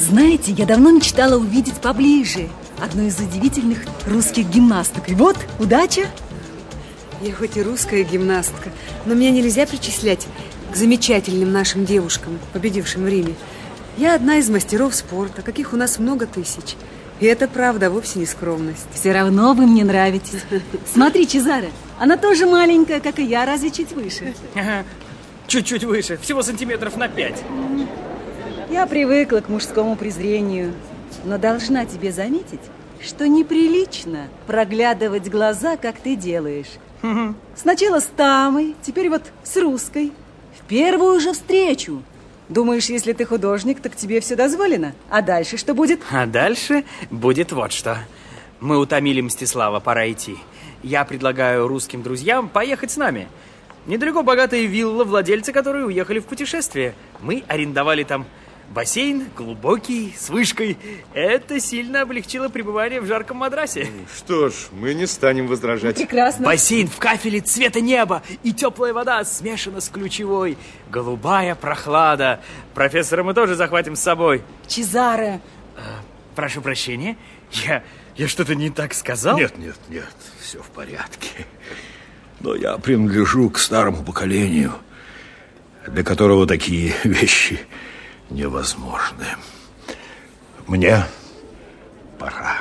Знаете, я давно мечтала увидеть поближе одну из удивительных русских гимнасток. И вот, удача! Я хоть и русская гимнастка, но меня нельзя причислять к замечательным нашим девушкам, победившим в Риме. Я одна из мастеров спорта, каких у нас много тысяч. И это правда, вовсе не скромность. Все равно вы мне нравитесь. Смотри, Чезаре, она тоже маленькая, как и я, разве чуть выше. Чуть-чуть выше, всего сантиметров на 5. Я привыкла к мужскому презрению, но должна тебе заметить, что неприлично проглядывать глаза, как ты делаешь. Сначала с Тамой, теперь вот с русской. В первую же встречу. Думаешь, если ты художник, так тебе все дозволено? А дальше что будет? А дальше будет вот что. Мы утомили Мстислава, пора идти. Я предлагаю русским друзьям поехать с нами. Недалеко богатая вилла, владельцы которые уехали в путешествие. Мы арендовали там бассейн, глубокий, с вышкой. Это сильно облегчило пребывание в жарком Мадрасе. Что ж, мы не станем возражать. Прекрасно. Бассейн в кафеле цвета неба, и теплая вода смешана с ключевой. Голубая прохлада. Профессора мы тоже захватим с собой. Чезаре. Прошу прощения, я что-то не так сказал? Нет, все в порядке. Но я принадлежу к старому поколению, для которого такие вещи невозможны. Мне пора.